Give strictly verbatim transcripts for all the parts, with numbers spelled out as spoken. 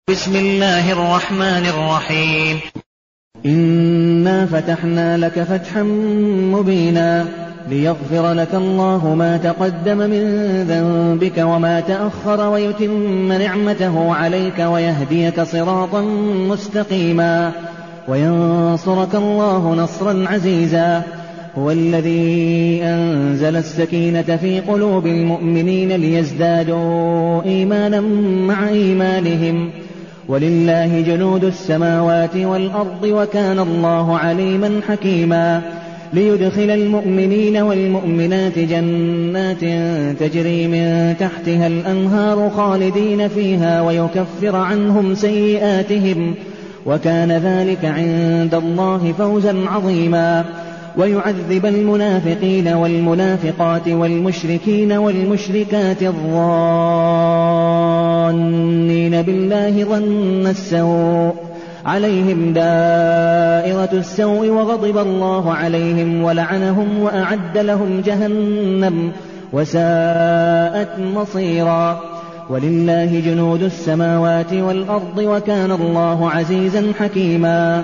بسم الله الرحمن الرحيم. إنا فتحنا لك فتحا مبينا ليغفر لك الله ما تقدم من ذنبك وما تأخر ويتم نعمته عليك ويهديك صراطا مستقيما وينصرك الله نصرا عزيزا. هو الذي أنزل السكينة في قلوب المؤمنين ليزدادوا إيمانا مع إيمانهم ولله جنود السماوات والأرض وكان الله عليما حكيما. ليدخل المؤمنين والمؤمنات جنات تجري من تحتها الأنهار خالدين فيها ويكفر عنهم سيئاتهم وكان ذلك عند الله فوزا عظيما. ويعذب المنافقين والمنافقات والمشركين والمشركات الظانين بالله ظن السوء عليهم دائرة السوء وغضب الله عليهم ولعنهم وأعد لهم جهنم وساءت مصيرا. ولله جنود السماوات والأرض وكان الله عزيزا حكيما.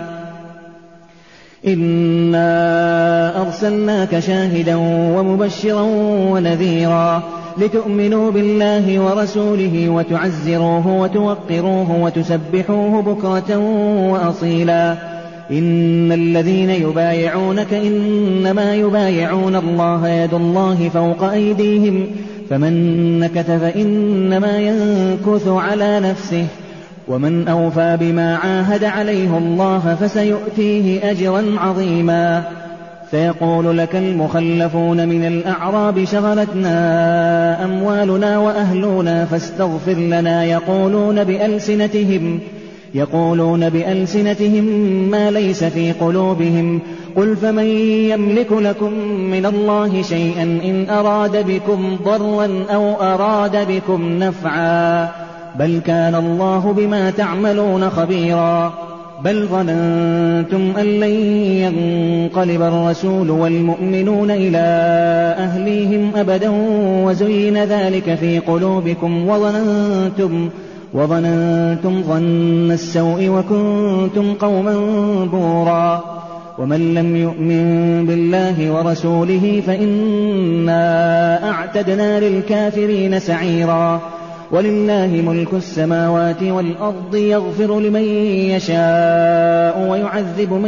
إنا أرسلناك شاهدا ومبشرا ونذيرا لتؤمنوا بالله ورسوله وتعزروه وتوقروه وتسبحوه بكرة وأصيلا. إن الذين يبايعونك إنما يبايعون الله يد الله فوق أيديهم فمن نكث فإنما ينكث على نفسه ومن أوفى بما عاهد عليه الله فسيؤتيه أجرا عظيما. سيقول لك المخلفون من الأعراب شغلتنا أموالنا وأهلنا فاستغفر لنا يقولون بألسنتهم يقولون بألسنتهم ما ليس في قلوبهم قل فمن يملك لكم من الله شيئا إن أراد بكم ضرا أو أراد بكم نفعا بل كان الله بما تعملون خبيرا. بل ظننتم أن لن ينقلب الرسول والمؤمنون إلى أهليهم أبدا وزين ذلك في قلوبكم وظننتم, وظننتم ظن السوء وكنتم قوما بورا. ومن لم يؤمن بالله ورسوله فإنا أعتدنا للكافرين سعيرا. ولله ملك السماوات والأرض يغفر لمن يشاء ويعذب من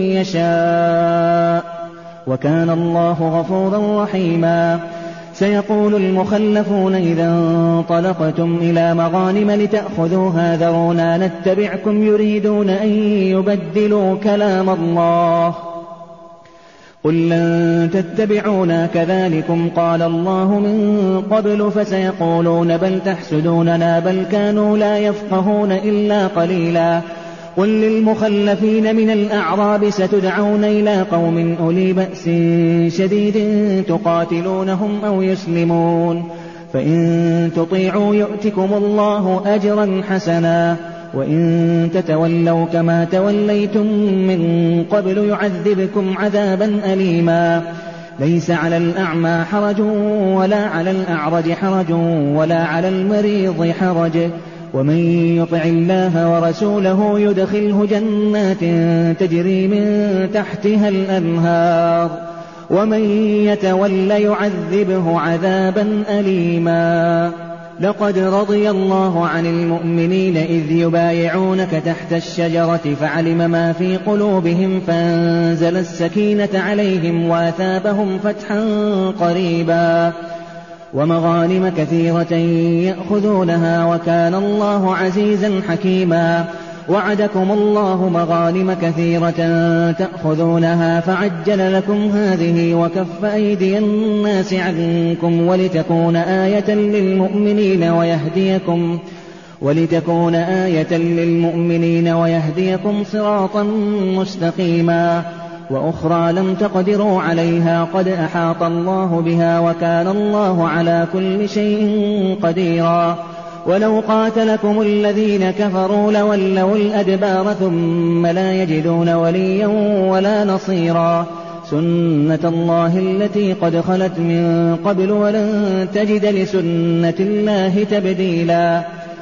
يشاء وكان الله غفورا رحيما. سيقول المخلفون إذا انطلقتم إلى مغانم لتأخذوها ذرونا نتبعكم يريدون أن يبدلوا كلام الله قل لن تتبعونا كذلكم قال الله من قبل فسيقولون بل تحسدوننا بل كانوا لا يفقهون إلا قليلا. قل للمخلفين من الأعراب ستدعون إلى قوم أولي بأس شديد تقاتلونهم أو يسلمون فإن تطيعوا يؤتكم الله أجرا حسنا وإن تتولوا كما توليتم من قبل يعذبكم عذابا أليما. ليس على الأعمى حرج ولا على الأعرج حرج ولا على المريض حرج ومن يطع الله ورسوله يدخله جنات تجري من تحتها الأنهار ومن يتول يعذبه عذابا أليما. لقد رضي الله عن المؤمنين إذ يبايعونك تحت الشجرة فعلم ما في قلوبهم فأنزل السكينة عليهم وأثابهم فتحا قريبا ومغانم كثيرة يأخذونها وكان الله عزيزا حكيما. وعدكم الله مغانم كثيرة تأخذونها فعجل لكم هذه وكف أيدي الناس عنكم ولتكون آية للمؤمنين ويهديكم ولتكون آية للمؤمنين ويهديكم صراطا مستقيما. وأخرى لم تقدروا عليها قد أحاط الله بها وكان الله على كل شيء قديرا. ولو قاتلكم الذين كفروا لولوا الأدبار ثم لا يجدون وليا ولا نصيرا. سنة الله التي قد خلت من قبل ولن تجد لسنة الله تبديلا.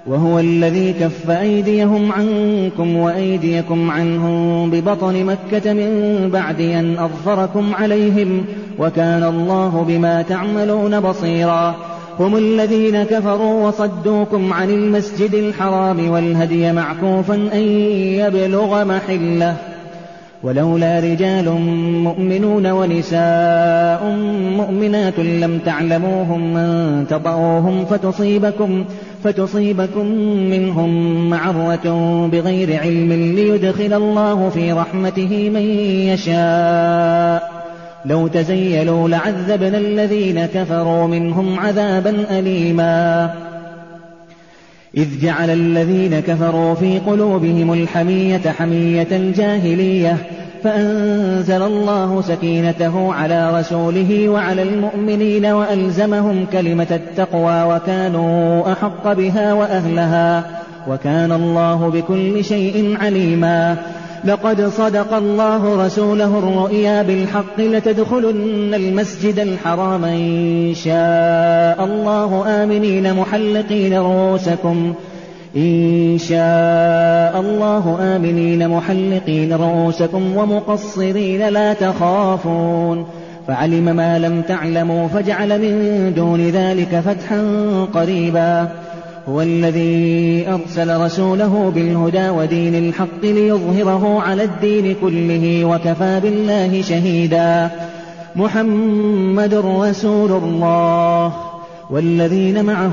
وهو الذي كف أيديهم عنكم وأيديكم عنهم ببطن مكة من بعد أن أظفركم عليهم وكان الله بما تعملون بصيرا هم الذين كفروا وصدوكم عن المسجد الحرام والهدي معكوفا أن يبلغ محله ولولا رجال مؤمنون ونساء مؤمنات لم تعلموهم أن تطؤوهم فتصيبكم, فتصيبكم منهم معرة بغير علم ليدخل الله في رحمته من يشاء لو تزيلوا لعذبنا الذين كفروا منهم عذابا أليما إذ جعل الذين كفروا في قلوبهم الحمية حمية الجاهلية فأنزل الله سكينته على رسوله وعلى المؤمنين وألزمهم كلمة التقوى وكانوا أحق بها وأهلها وكان الله بكل شيء عليما لقد صدق الله رسوله الرؤيا بالحق لتدخلن المسجد الحرام إن شاء الله آمنين محلقين رؤوسكم إن شاء الله آمنين محلقين رؤوسكم ومقصرين لا تخافون فعلم ما لم تعلموا فجعل من دون ذلك فتحا قريبا هو الذي أرسل رسوله بالهدى ودين الحق ليظهره على الدين كله وكفى بالله شهيدا محمد رسول الله والذين معه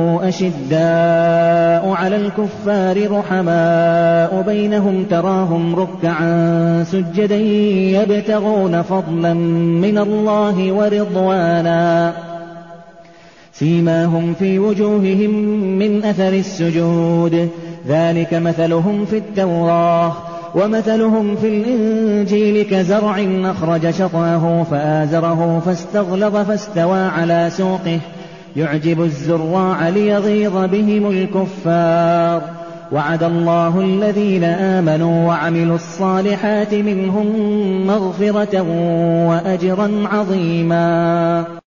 أشداء على الكفار رحماء بينهم تراهم ركعا سجدا يبتغون فضلا من الله ورضوانا سيماهم في وجوههم من أثر السجود ذلك مثلهم في التوراة ومثلهم في الإنجيل كزرع أخرج شطأه فآزره فاستغلظ فاستوى على سوقه يعجب الزراع ليغيظ بهم الكفار وعد الله الذين آمنوا وعملوا الصالحات منهم مغفرة وأجرا عظيما.